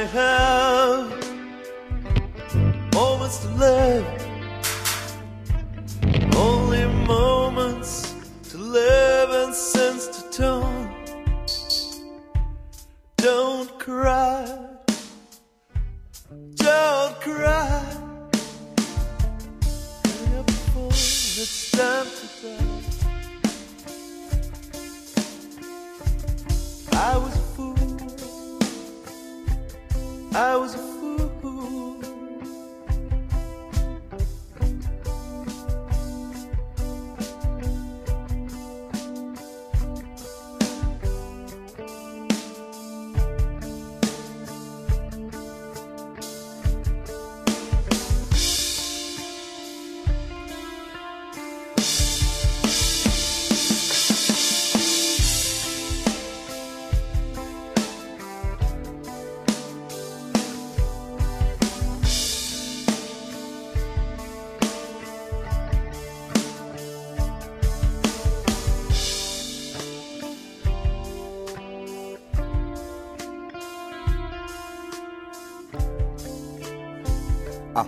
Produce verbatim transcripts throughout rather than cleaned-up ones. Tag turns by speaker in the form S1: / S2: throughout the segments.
S1: have moments to live, only moments to live and sense to tone. Don't cry, don't cry, you're full, it's time to die. I was a fool, I was a fool.
S2: Ah.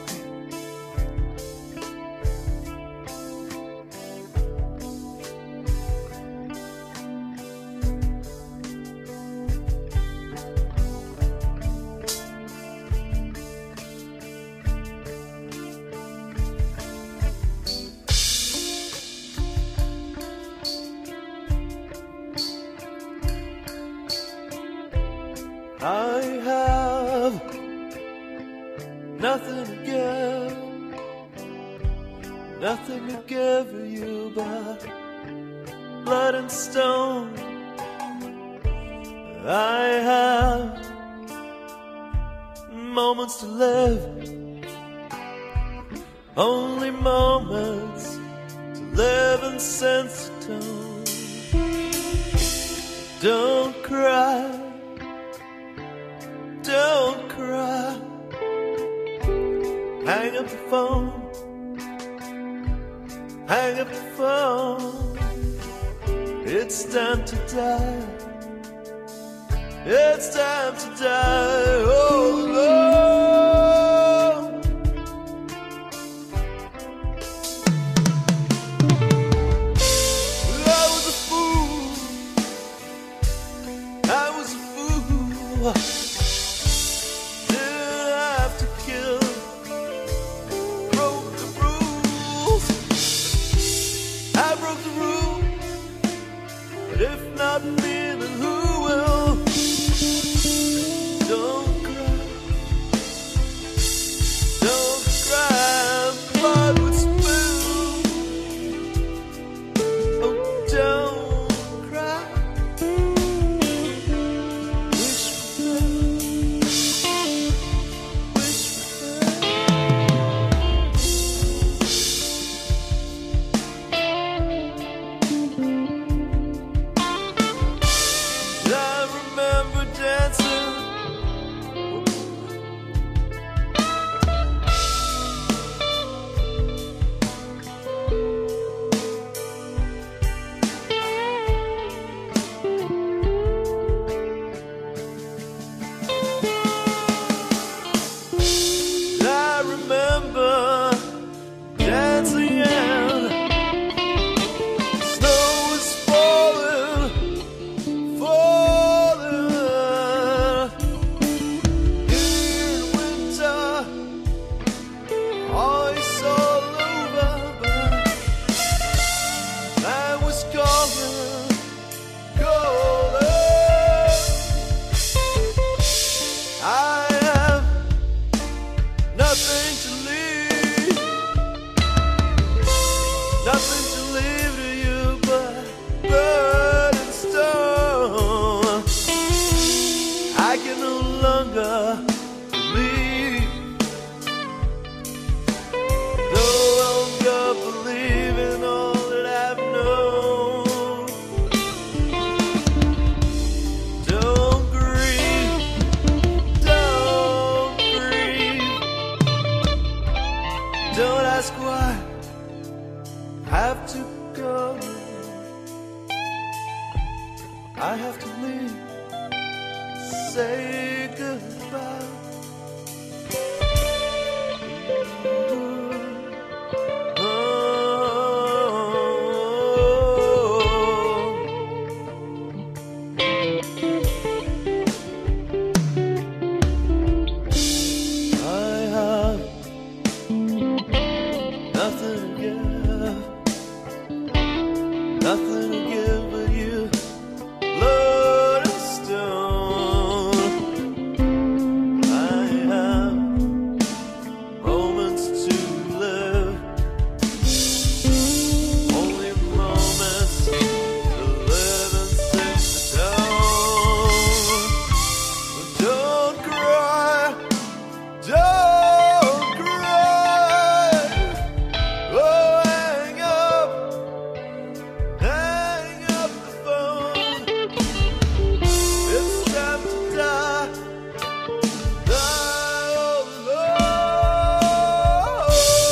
S1: I have nothing to give, nothing to give you but blood and stone. I have moments to live, only moments to live and sense to tone. Don't cry, don't cry, hang up the phone, hang up the phone. It's time to die, it's time to die. Oh Lord, I was a fool, I was a fool. If not me, then who will? Don't cry, don't cry, blood would spill. Oh, don't cry, wish for wish nothing to leave to you but blood and stone. I can no longer believe, no longer believe in all that I've known. Don't grieve, don't grieve, don't ask why have to go. I have to leave. say goodbye. Nothing to give but you, blood and stone. I have moments to live, only moments to live and sit down. But don't cry, don't cry. Oh, hang up. Hang up the phone. It's time to die. Die all alone.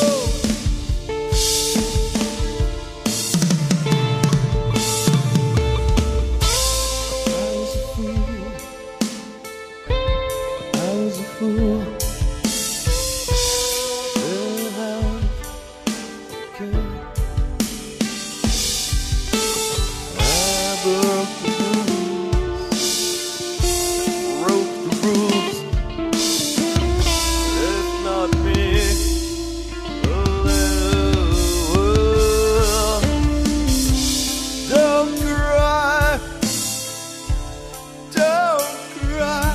S1: I was a fool. I was a fool. Still have good. Broke the rules, broke the rules. If not me, oh, don't cry, don't cry.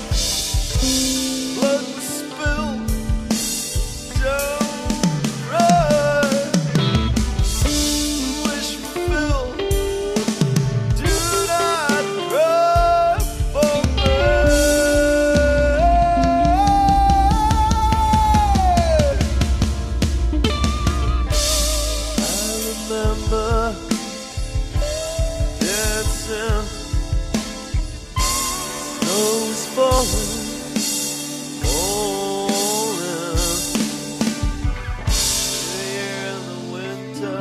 S1: Blood was spilled, don't cry. Wish fulfilled. Do not cry for me. I remember dancing, snow was falling, falling. Here in the winter,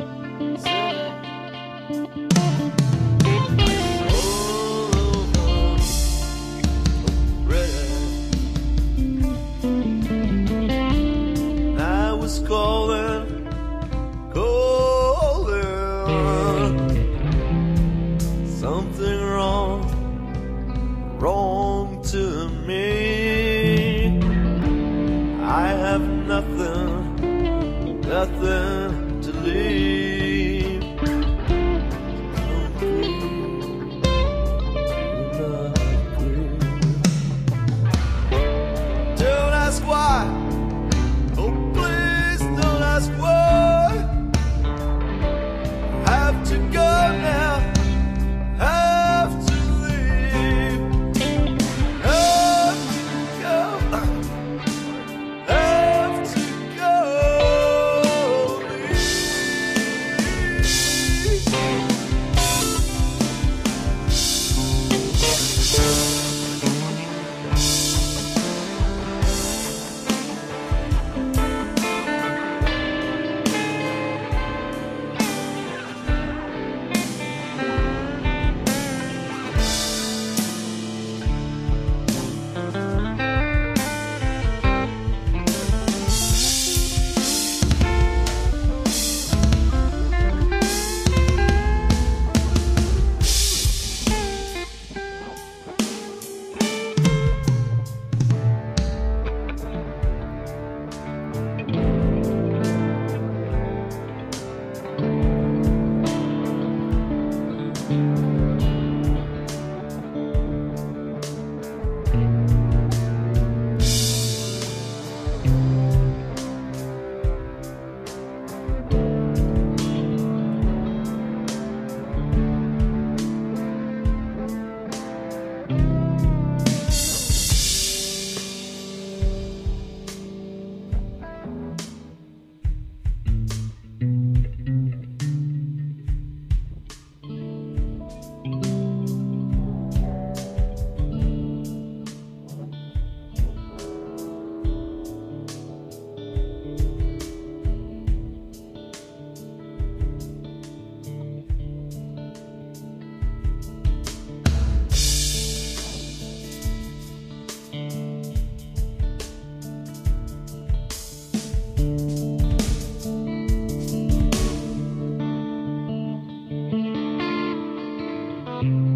S1: I was calling, calling. Something wrong, wrong to me. I have nothing, nothing to leave. Don't grieve, do not grieve. Don't ask why. Oh, please don't ask why. Have to go now. Have to leave. Have to go. Have to go. Leave.
S2: you.